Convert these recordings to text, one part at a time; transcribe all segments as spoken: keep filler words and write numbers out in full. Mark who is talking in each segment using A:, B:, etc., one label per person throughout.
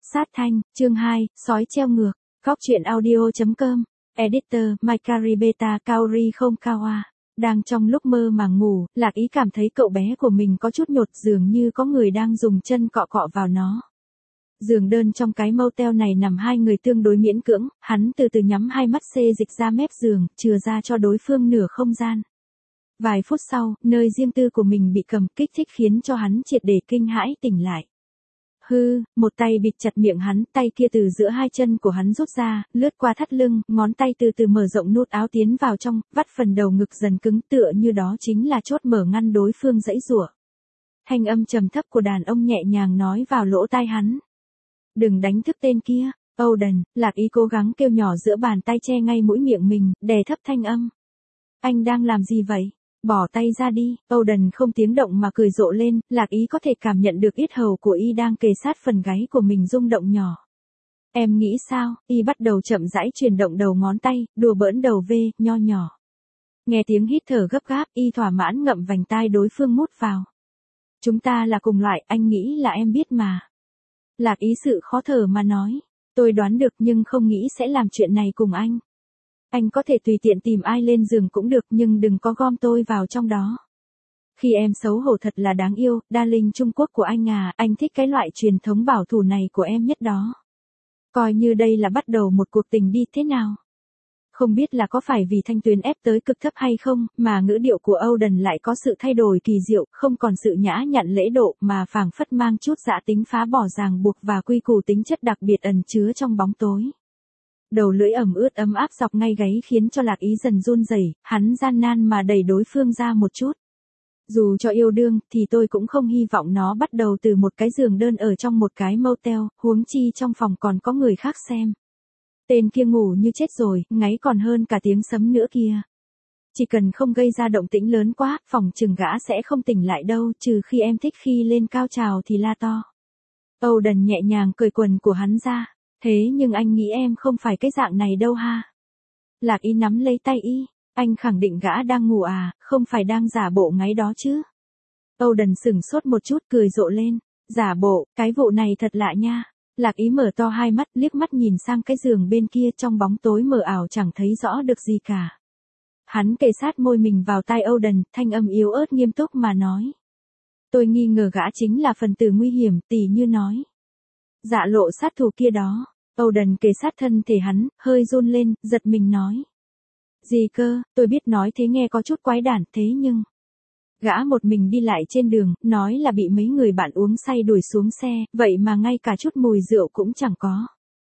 A: Sát thanh, chương hai, sói treo ngược, góc truyện audio.com, editor, Makaribeta Kaori không Kawa. Đang trong lúc mơ màng ngủ, Lạc Ý cảm thấy cậu bé của mình có chút nhột, dường như có người đang dùng chân cọ cọ vào nó. Giường đơn trong cái motel này nằm hai người tương đối miễn cưỡng, hắn từ từ nhắm hai mắt xê dịch ra mép giường, chừa ra cho đối phương nửa không gian. Vài phút sau, nơi riêng tư của mình bị cầm kích thích khiến cho hắn triệt để kinh hãi tỉnh lại. Hư, một tay bịt chặt miệng hắn, tay kia từ giữa hai chân của hắn rút ra, lướt qua thắt lưng, ngón tay từ từ mở rộng nút áo tiến vào trong, vắt phần đầu ngực dần cứng, tựa như đó chính là chốt mở ngăn đối phương giãy giụa. Thanh âm trầm thấp của đàn ông nhẹ nhàng nói vào lỗ tai hắn. Đừng đánh thức tên kia, Oden. Lạc Ý cố gắng kêu nhỏ giữa bàn tay che ngay mũi miệng mình, đè thấp thanh âm. Anh đang làm gì vậy? Bỏ tay ra đi. Oden không tiếng động mà cười rộ lên, Lạc Ý có thể cảm nhận được yết hầu của y đang kề sát phần gáy của mình rung động nhỏ. Em nghĩ sao? Y bắt đầu chậm rãi chuyển động đầu ngón tay, đùa bỡn đầu V, nho nhỏ. Nghe tiếng hít thở gấp gáp, y thỏa mãn ngậm vành tai đối phương mút vào. Chúng ta là cùng loại, anh nghĩ là em biết mà. Lạc Ý sự khó thở mà nói. Tôi đoán được nhưng không nghĩ sẽ làm chuyện này cùng anh. Anh có thể tùy tiện tìm ai lên giường cũng được nhưng đừng có gom tôi vào trong đó. Khi em xấu hổ thật là đáng yêu, darling Trung Quốc của anh à, anh thích cái loại truyền thống bảo thủ này của em nhất đó. Coi như đây là bắt đầu một cuộc tình đi thế nào. Không biết là có phải vì thanh tuyến ép tới cực thấp hay không, mà ngữ điệu của Oden lại có sự thay đổi kỳ diệu, không còn sự nhã nhặn lễ độ mà phảng phất mang chút dã tính phá bỏ ràng buộc và quy củ tính chất đặc biệt ẩn chứa trong bóng tối. Đầu lưỡi ẩm ướt ấm áp dọc ngay gáy khiến cho Lạc Ý dần run rẩy, hắn gian nan mà đẩy đối phương ra một chút. Dù cho yêu đương, thì tôi cũng không hy vọng nó bắt đầu từ một cái giường đơn ở trong một cái motel, huống chi trong phòng còn có người khác xem. Tên kia ngủ như chết rồi, ngáy còn hơn cả tiếng sấm nữa kia. Chỉ cần không gây ra động tĩnh lớn quá, phòng chừng gã sẽ không tỉnh lại đâu, trừ khi em thích khi lên cao trào thì la to. Oden nhẹ nhàng cởi quần của hắn ra. Thế nhưng anh nghĩ em không phải cái dạng này đâu ha. Lạc Ý nắm lấy tay y. Anh khẳng định gã đang ngủ à, không phải đang giả bộ ngáy đó chứ. Oden sửng sốt một chút cười rộ lên. Giả bộ, cái vụ này thật lạ nha. Lạc Ý mở to hai mắt, liếc mắt nhìn sang cái giường bên kia, trong bóng tối mờ ảo chẳng thấy rõ được gì cả. Hắn kề sát môi mình vào tai Oden, thanh âm yếu ớt nghiêm túc mà nói. Tôi nghi ngờ gã chính là phần tử nguy hiểm, tỉ như nói. Dạ lộ sát thủ kia đó. Oden kề sát thân thể hắn, hơi run lên, giật mình nói. Gì cơ, tôi biết nói thế nghe có chút quái đản, thế nhưng... Gã một mình đi lại trên đường, nói là bị mấy người bạn uống say đuổi xuống xe, vậy mà ngay cả chút mùi rượu cũng chẳng có.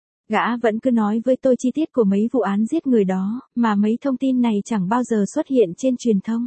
A: Gã vẫn cứ nói với tôi chi tiết của mấy vụ án giết người đó, mà mấy thông tin này chẳng bao giờ xuất hiện trên truyền thông.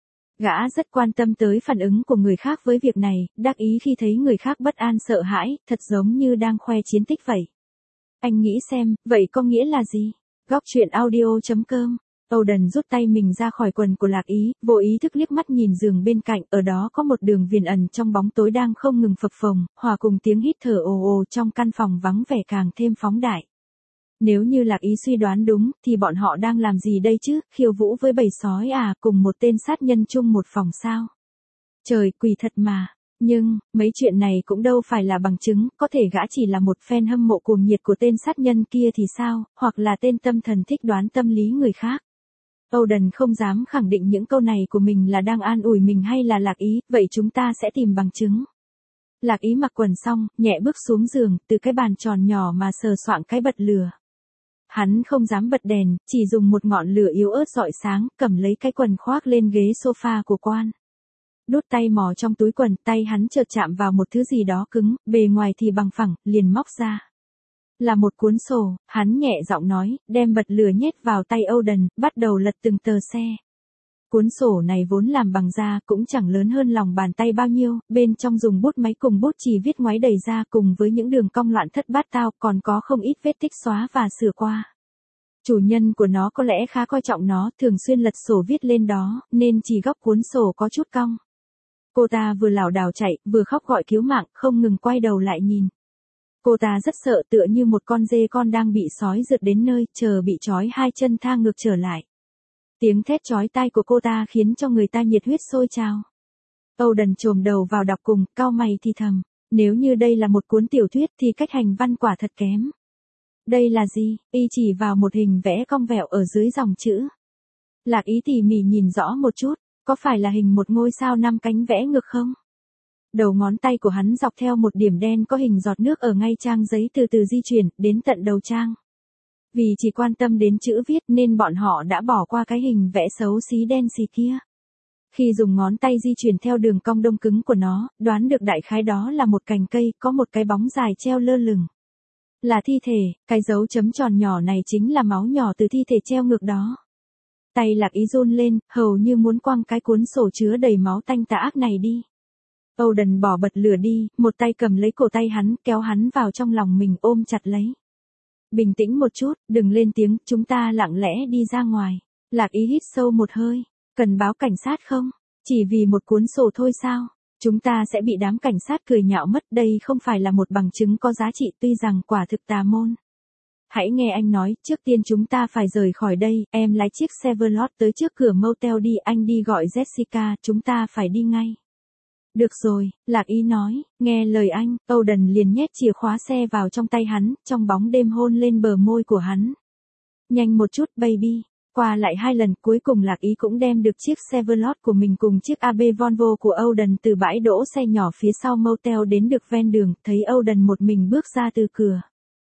A: Gã rất quan tâm tới phản ứng của người khác với việc này, đắc ý khi thấy người khác bất an sợ hãi, thật giống như đang khoe chiến tích vậy. Anh nghĩ xem, vậy có nghĩa là gì? Góc truyện audio.com. Oden rút tay mình ra khỏi quần của Lạc Ý, vô ý thức liếc mắt nhìn giường bên cạnh, ở đó có một đường viền ẩn trong bóng tối đang không ngừng phập phồng, hòa cùng tiếng hít thở ồ ồ trong căn phòng vắng vẻ càng thêm phóng đại. Nếu như Lạc Ý suy đoán đúng, thì bọn họ đang làm gì đây chứ, khiêu vũ với bầy sói à, cùng một tên sát nhân chung một phòng sao? Trời, quỷ thật mà. Nhưng, mấy chuyện này cũng đâu phải là bằng chứng, có thể gã chỉ là một fan hâm mộ cuồng nhiệt của tên sát nhân kia thì sao, hoặc là tên tâm thần thích đoán tâm lý người khác. Oden không dám khẳng định những câu này của mình là đang an ủi mình hay là Lạc Ý, vậy chúng ta sẽ tìm bằng chứng. Lạc Ý mặc quần xong, nhẹ bước xuống giường, từ cái bàn tròn nhỏ mà sờ soạng cái bật lửa. Hắn không dám bật đèn, chỉ dùng một ngọn lửa yếu ớt rọi sáng, cầm lấy cái quần khoác lên ghế sofa của quan. Đút tay mò trong túi quần, tay hắn chợt chạm vào một thứ gì đó cứng, bề ngoài thì bằng phẳng, liền móc ra. Là một cuốn sổ, hắn nhẹ giọng nói, đem bật lửa nhét vào tay Oden, bắt đầu lật từng tờ xe. Cuốn sổ này vốn làm bằng da, cũng chẳng lớn hơn lòng bàn tay bao nhiêu, bên trong dùng bút máy cùng bút chì viết ngoáy đầy ra cùng với những đường cong loạn thất bát tao, còn có không ít vết tích xóa và sửa qua. Chủ nhân của nó có lẽ khá coi trọng nó, thường xuyên lật sổ viết lên đó, nên chỉ góc cuốn sổ có chút cong. Cô ta vừa lảo đảo chạy, vừa khóc gọi cứu mạng, không ngừng quay đầu lại nhìn. Cô ta rất sợ, tựa như một con dê con đang bị sói rượt đến nơi, chờ bị trói hai chân tha ngược trở lại. Tiếng thét chói tai của cô ta khiến cho người ta nhiệt huyết sôi trào. Oden chồm đầu vào đọc cùng, cau mày thì thầm. Nếu như đây là một cuốn tiểu thuyết thì cách hành văn quả thật kém. Đây là gì? Y chỉ vào một hình vẽ cong vẹo ở dưới dòng chữ. Lạc Ý tỉ mỉ nhìn rõ một chút, có phải là hình một ngôi sao năm cánh vẽ ngược không? Đầu ngón tay của hắn dọc theo một điểm đen có hình giọt nước ở ngay trang giấy từ từ di chuyển đến tận đầu trang. Vì chỉ quan tâm đến chữ viết nên bọn họ đã bỏ qua cái hình vẽ xấu xí đen xì kia. Khi dùng ngón tay di chuyển theo đường cong đông cứng của nó, đoán được đại khái đó là một cành cây có một cái bóng dài treo lơ lửng. Là thi thể, cái dấu chấm tròn nhỏ này chính là máu nhỏ từ thi thể treo ngược đó. Tay Lạc Ý run lên, hầu như muốn quăng cái cuốn sổ chứa đầy máu tanh tà ác này đi. Oden bỏ bật lửa đi, một tay cầm lấy cổ tay hắn, kéo hắn vào trong lòng mình ôm chặt lấy. Bình tĩnh một chút, đừng lên tiếng, chúng ta lặng lẽ đi ra ngoài. Lạc Ý hít sâu một hơi, cần báo cảnh sát không? Chỉ vì một cuốn sổ thôi sao? Chúng ta sẽ bị đám cảnh sát cười nhạo mất, đây không phải là một bằng chứng có giá trị tuy rằng quả thực tà môn. Hãy nghe anh nói, trước tiên chúng ta phải rời khỏi đây, em lái chiếc Chevrolet tới trước cửa motel đi, anh đi gọi Jessica, chúng ta phải đi ngay. Được rồi, Lạc Ý nói, nghe lời anh, Oden liền nhét chìa khóa xe vào trong tay hắn, trong bóng đêm hôn lên bờ môi của hắn. Nhanh một chút baby, qua lại hai lần cuối cùng Lạc Ý cũng đem được chiếc Chevrolet của mình cùng chiếc a bê Volvo của Oden từ bãi đỗ xe nhỏ phía sau motel đến được ven đường, thấy Oden một mình bước ra từ cửa.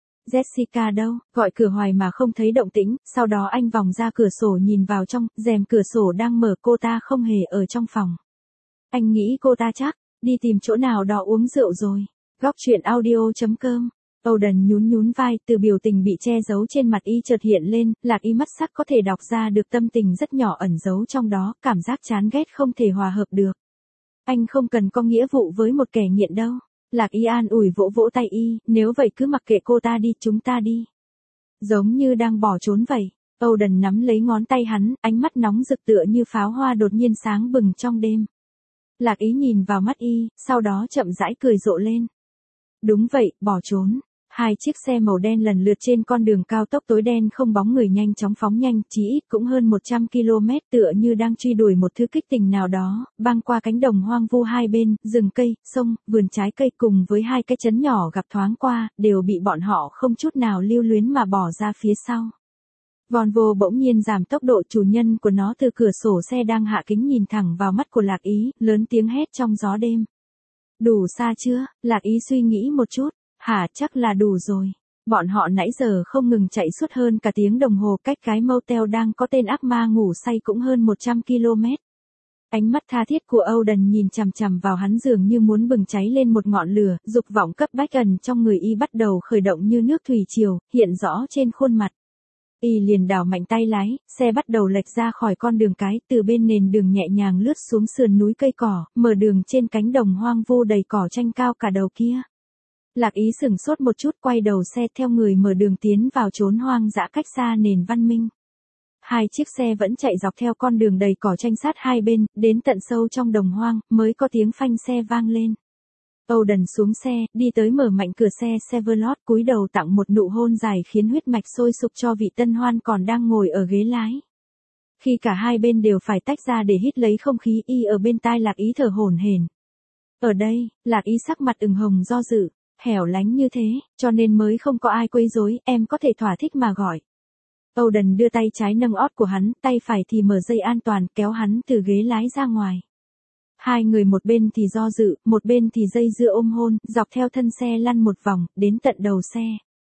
A: Jessica đâu, gọi cửa hoài mà không thấy động tĩnh, sau đó anh vòng ra cửa sổ nhìn vào trong, rèm cửa sổ đang mở, cô ta không hề ở trong phòng. Anh nghĩ cô ta chắc, đi tìm chỗ nào đó uống rượu rồi. Góc truyện audio chấm com. Oden nhún nhún vai, từ biểu tình bị che giấu trên mặt y chợt hiện lên, Lạc Ý mắt sắc có thể đọc ra được tâm tình rất nhỏ ẩn giấu trong đó, cảm giác chán ghét không thể hòa hợp được. Anh không cần có nghĩa vụ với một kẻ nghiện đâu. Lạc Ý an ủi vỗ vỗ tay y, nếu vậy cứ mặc kệ cô ta đi, chúng ta đi. Giống như đang bỏ trốn vậy. Oden nắm lấy ngón tay hắn, ánh mắt nóng rực tựa như pháo hoa đột nhiên sáng bừng trong đêm. Lạc Ý nhìn vào mắt y, sau đó chậm rãi cười rộ lên. Đúng vậy, bỏ trốn. Hai chiếc xe màu đen lần lượt trên con đường cao tốc tối đen không bóng người nhanh chóng phóng nhanh, chí ít cũng hơn một trăm ki lô mét tựa như đang truy đuổi một thứ kích tình nào đó, băng qua cánh đồng hoang vu hai bên, rừng cây, sông, vườn trái cây cùng với hai cái trấn nhỏ gặp thoáng qua, đều bị bọn họ không chút nào lưu luyến mà bỏ ra phía sau. Volvo bỗng nhiên giảm tốc độ, chủ nhân của nó từ cửa sổ xe đang hạ kính nhìn thẳng vào mắt của Lạc Ý, lớn tiếng hét trong gió đêm. Đủ xa chưa? Lạc Ý suy nghĩ một chút. Hả, chắc là đủ rồi. Bọn họ nãy giờ không ngừng chạy suốt hơn cả tiếng đồng hồ, cách cái motel đang có tên ác ma ngủ say cũng hơn một trăm ki lô mét. Ánh mắt tha thiết của Oden nhìn chằm chằm vào hắn dường như muốn bừng cháy lên một ngọn lửa, dục vọng cấp bách ẩn trong người y bắt đầu khởi động như nước thủy triều, hiện rõ trên khuôn mặt. Y liền đảo mạnh tay lái, xe bắt đầu lệch ra khỏi con đường cái, từ bên nền đường nhẹ nhàng lướt xuống sườn núi cây cỏ, mở đường trên cánh đồng hoang vu đầy cỏ tranh cao cả đầu kia. Lạc Ý sửng sốt một chút, quay đầu xe theo người mở đường tiến vào chốn hoang dã cách xa nền văn minh. Hai chiếc xe vẫn chạy dọc theo con đường đầy cỏ tranh sát hai bên, đến tận sâu trong đồng hoang, mới có tiếng phanh xe vang lên. Oden xuống xe, đi tới mở mạnh cửa xe Chevrolet, cúi đầu tặng một nụ hôn dài khiến huyết mạch sôi sục cho vị tân hoan còn đang ngồi ở ghế lái. Khi cả hai bên đều phải tách ra để hít lấy không khí, y ở bên tai Lạc Ý thở hổn hển. Ở đây, Lạc Ý sắc mặt ửng hồng do dự. Hẻo lánh như thế, cho nên mới không có ai quấy rối, em có thể thỏa thích mà gọi. Oden đưa tay trái nâng ót của hắn, tay phải thì mở dây an toàn, kéo hắn từ ghế lái ra ngoài. Hai người một bên thì do dự, một bên thì dây dưa ôm hôn, dọc theo thân xe lăn một vòng, đến tận đầu xe.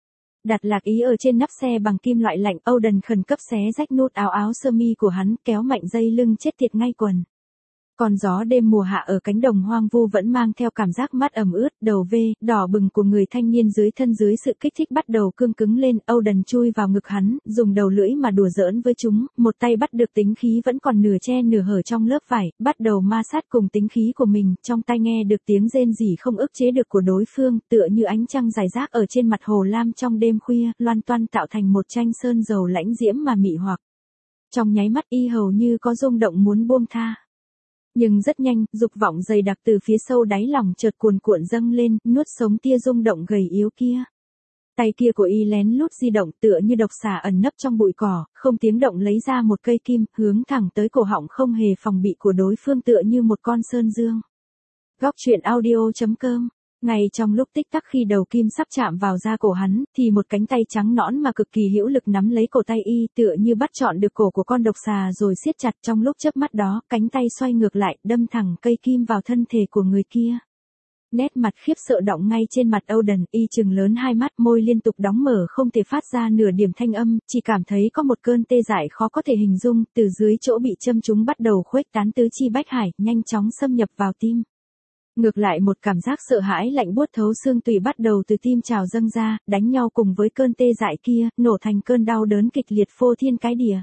A: Đặt Lạc Ý ở trên nắp xe bằng kim loại lạnh, Oden khẩn cấp xé rách nút áo áo sơ mi của hắn, kéo mạnh dây lưng chết tiệt ngay quần. Còn gió đêm mùa hạ ở cánh đồng hoang vu vẫn mang theo cảm giác mát ẩm ướt, đầu vê, đỏ bừng của người thanh niên dưới thân dưới sự kích thích bắt đầu cương cứng lên. Oden chui vào ngực hắn, dùng đầu lưỡi mà đùa giỡn với chúng, một tay bắt được tính khí vẫn còn nửa che nửa hở trong lớp vải, bắt đầu ma sát cùng tính khí của mình, trong tai nghe được tiếng rên rỉ không ức chế được của đối phương, tựa như ánh trăng rải rác ở trên mặt hồ lam trong đêm khuya, loan toan tạo thành một tranh sơn dầu lãnh diễm mà mị hoặc. Trong nháy mắt y hầu như có rung động muốn buông tha. Nhưng rất nhanh, dục vọng dày đặc từ phía sâu đáy lòng chợt cuồn cuộn dâng lên, nuốt sống tia rung động gầy yếu kia. Tay kia của y lén lút di động tựa như độc xà ẩn nấp trong bụi cỏ, không tiếng động lấy ra một cây kim, hướng thẳng tới cổ họng không hề phòng bị của đối phương tựa như một con sơn dương. Góc truyện audio chấm com Ngay trong lúc tích tắc khi đầu kim sắp chạm vào da cổ hắn, thì một cánh tay trắng nõn mà cực kỳ hữu lực nắm lấy cổ tay y, tựa như bắt trọn được cổ của con độc xà rồi siết chặt. Trong lúc chớp mắt đó, cánh tay xoay ngược lại, đâm thẳng cây kim vào thân thể của người kia. Nét mặt khiếp sợ đọng ngay trên mặt Oden, y trừng lớn hai mắt, môi liên tục đóng mở không thể phát ra nửa điểm thanh âm, chỉ cảm thấy có một cơn tê dại khó có thể hình dung, từ dưới chỗ bị châm trúng bắt đầu khuếch tán tứ chi bách hải, nhanh chóng xâm nhập vào tim. Ngược lại một cảm giác sợ hãi lạnh buốt thấu xương tủy bắt đầu từ tim trào dâng ra, đánh nhau cùng với cơn tê dại kia, nổ thành cơn đau đớn kịch liệt phô thiên cái địa.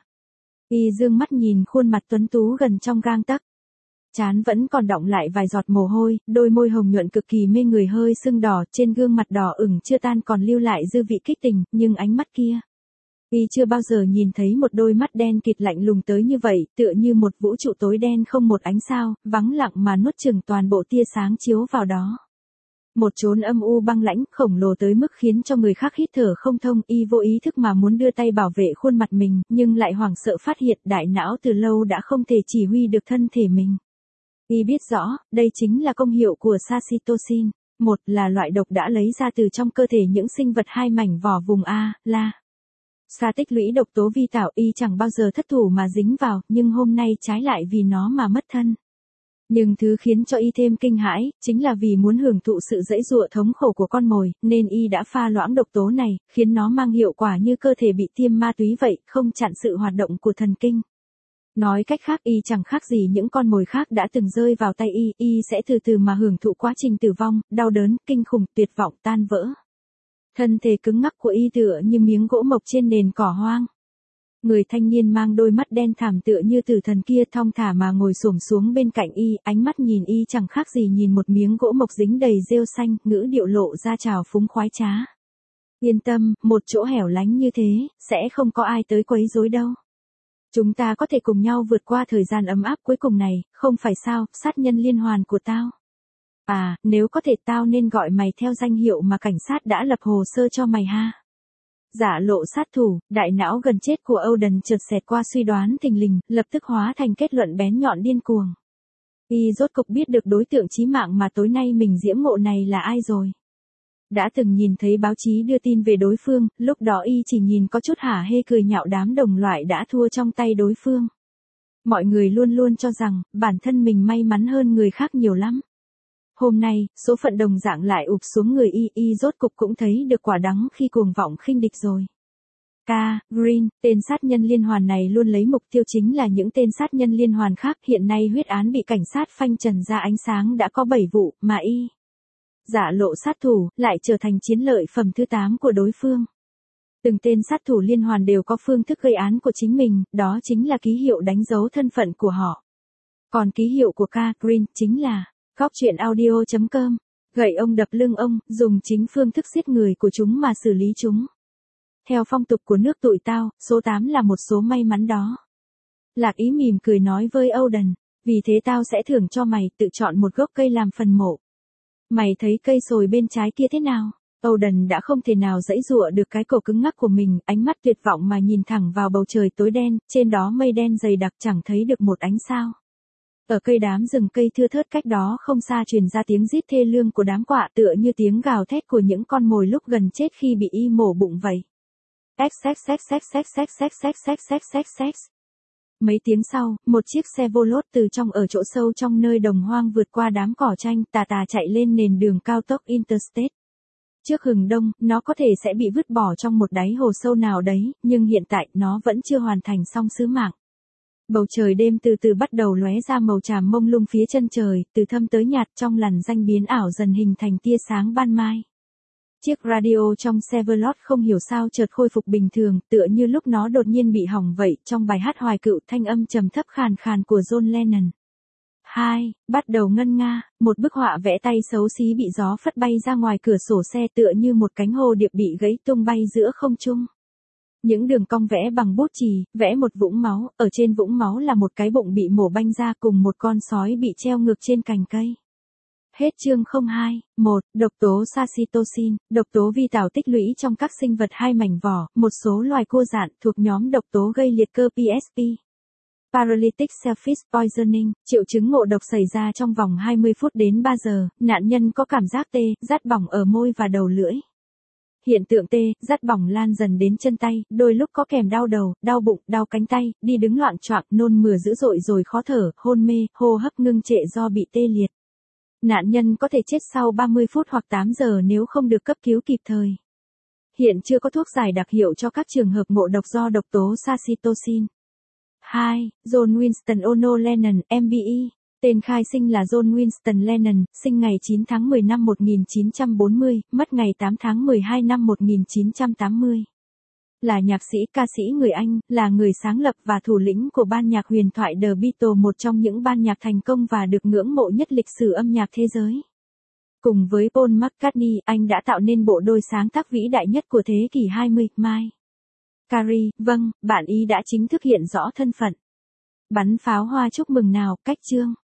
A: Y dương mắt nhìn khuôn mặt tuấn tú gần trong gang tấc. Trán vẫn còn đọng lại vài giọt mồ hôi, đôi môi hồng nhuận cực kỳ mê người hơi sưng đỏ, trên gương mặt đỏ ửng chưa tan còn lưu lại dư vị kích tình, nhưng ánh mắt kia. Y chưa bao giờ nhìn thấy một đôi mắt đen kịt lạnh lùng tới như vậy, tựa như một vũ trụ tối đen không một ánh sao, vắng lặng mà nuốt chửng toàn bộ tia sáng chiếu vào đó. Một chốn âm u băng lãnh, khổng lồ tới mức khiến cho người khác hít thở không thông, y vô ý thức mà muốn đưa tay bảo vệ khuôn mặt mình, nhưng lại hoảng sợ phát hiện đại não từ lâu đã không thể chỉ huy được thân thể mình. Y biết rõ, đây chính là công hiệu của Sashitosin, một là loại độc đã lấy ra từ trong cơ thể những sinh vật hai mảnh vỏ vùng A, La. Sa tích lũy độc tố vi tảo y chẳng bao giờ thất thủ mà dính vào, nhưng hôm nay trái lại vì nó mà mất thân. Nhưng thứ khiến cho y thêm kinh hãi, chính là vì muốn hưởng thụ sự dãy dụa thống khổ của con mồi, nên y đã pha loãng độc tố này, khiến nó mang hiệu quả như cơ thể bị tiêm ma túy vậy, không chặn sự hoạt động của thần kinh. Nói cách khác y chẳng khác gì những con mồi khác đã từng rơi vào tay y, y sẽ từ từ mà hưởng thụ quá trình tử vong, đau đớn, kinh khủng, tuyệt vọng, tan vỡ. Thân thể cứng ngắc của y tựa như miếng gỗ mộc trên nền cỏ hoang. Người thanh niên mang đôi mắt đen thẳm tựa như tử thần kia thong thả mà ngồi xổm xuống bên cạnh y, ánh mắt nhìn y chẳng khác gì nhìn một miếng gỗ mộc dính đầy rêu xanh, ngữ điệu lộ ra trào phúng khoái trá. Yên tâm, một chỗ hẻo lánh như thế, sẽ không có ai tới quấy rối đâu. Chúng ta có thể cùng nhau vượt qua thời gian ấm áp cuối cùng này, không phải sao, sát nhân liên hoàn của tao. À, nếu có thể tao nên gọi mày theo danh hiệu mà cảnh sát đã lập hồ sơ cho mày ha. Giả lộ sát thủ, đại não gần chết của Oden chợt xẹt qua suy đoán thình lình, lập tức hóa thành kết luận bén nhọn điên cuồng. Y rốt cục biết được đối tượng chí mạng mà tối nay mình diễm ngộ này là ai rồi. Đã từng nhìn thấy báo chí đưa tin về đối phương, lúc đó y chỉ nhìn có chút hả hê cười nhạo đám đồng loại đã thua trong tay đối phương. Mọi người luôn luôn cho rằng, bản thân mình may mắn hơn người khác nhiều lắm. Hôm nay, số phận đồng dạng lại ụp xuống người y, y rốt cục cũng thấy được quả đắng khi cuồng vọng khinh địch rồi. K. Green, tên sát nhân liên hoàn này luôn lấy mục tiêu chính là những tên sát nhân liên hoàn khác. Hiện nay huyết án bị cảnh sát phanh trần ra ánh sáng đã có bảy vụ, mà y. Giả lộ sát thủ, lại trở thành chiến lợi phẩm thứ tám của đối phương. Từng tên sát thủ liên hoàn đều có phương thức gây án của chính mình, đó chính là ký hiệu đánh dấu thân phận của họ. Còn ký hiệu của K. Green chính là góc truyện audio chấm com, gậy ông đập lưng ông, dùng chính phương thức giết người của chúng mà xử lý chúng. Theo phong tục của nước tụi tao, số tám là một số may mắn đó. Lạc Ý mỉm cười nói với Oden, vì thế tao sẽ thưởng cho mày tự chọn một gốc cây làm phần mộ. Mày thấy cây sồi bên trái kia thế nào? Oden đã không thể nào giãy giụa được cái cổ cứng ngắc của mình, ánh mắt tuyệt vọng mà nhìn thẳng vào bầu trời tối đen, trên đó mây đen dày đặc chẳng thấy được một ánh sao. Ở cây đám rừng cây thưa thớt cách đó không xa truyền ra tiếng rít thê lương của đám quạ tựa như tiếng gào thét của những con mồi lúc gần chết khi bị y mổ bụng vậy. Mấy tiếng sau, một chiếc xe vô lốt từ trong ở chỗ sâu trong nơi đồng hoang vượt qua đám cỏ tranh tà tà chạy lên nền đường cao tốc Interstate. Trước hừng đông, nó có thể sẽ bị vứt bỏ trong một đáy hồ sâu nào đấy, nhưng hiện tại nó vẫn chưa hoàn thành xong sứ mạng. Bầu trời đêm từ từ bắt đầu lóe ra màu tràm mông lung phía chân trời, từ thâm tới nhạt trong làn danh biến ảo dần hình thành tia sáng ban mai. Chiếc radio trong Chevrolet không hiểu sao chợt khôi phục bình thường, tựa như lúc nó đột nhiên bị hỏng vậy, trong bài hát hoài cựu thanh âm trầm thấp khàn khàn của John Lennon. hai. Bắt đầu ngân nga, một bức họa vẽ tay xấu xí bị gió phất bay ra ngoài cửa sổ xe tựa như một cánh hồ điệp bị gãy tung bay giữa không trung. Những đường cong vẽ bằng bút chì, vẽ một vũng máu, ở trên vũng máu là một cái bụng bị mổ banh ra cùng một con sói bị treo ngược trên cành cây. Hết chương không hai. một. Độc tố Sashitosin, độc tố vi tảo tích lũy trong các sinh vật hai mảnh vỏ, một số loài cua dạn thuộc nhóm độc tố gây liệt cơ pê ét pê. Paralytic selfish poisoning, triệu chứng ngộ độc xảy ra trong vòng hai mươi phút đến ba giờ, nạn nhân có cảm giác tê, rát bỏng ở môi và đầu lưỡi. Hiện tượng tê, rát bỏng lan dần đến chân tay, đôi lúc có kèm đau đầu, đau bụng, đau cánh tay, đi đứng loạng choạng, nôn mửa dữ dội rồi khó thở, hôn mê, hô hấp ngưng trệ do bị tê liệt. Nạn nhân có thể chết sau ba mươi phút hoặc tám giờ nếu không được cấp cứu kịp thời. Hiện chưa có thuốc giải đặc hiệu cho các trường hợp ngộ độc do độc tố saxitocin. hai. John Winston Ono Lennon, M B E. Tên khai sinh là John Winston Lennon, sinh ngày chín tháng mười năm một nghìn chín trăm bốn mươi, mất ngày tám tháng mười hai năm một nghìn chín trăm tám mươi. Là nhạc sĩ, ca sĩ người Anh, là người sáng lập và thủ lĩnh của ban nhạc huyền thoại The Beatles, một trong những ban nhạc thành công và được ngưỡng mộ nhất lịch sử âm nhạc thế giới. Cùng với Paul McCartney, anh đã tạo nên bộ đôi sáng tác vĩ đại nhất của thế kỷ hai mươi, Mariah Carey. Vâng, bạn ý đã chính thức hiện rõ thân phận. Bắn pháo hoa chúc mừng nào, cách chương.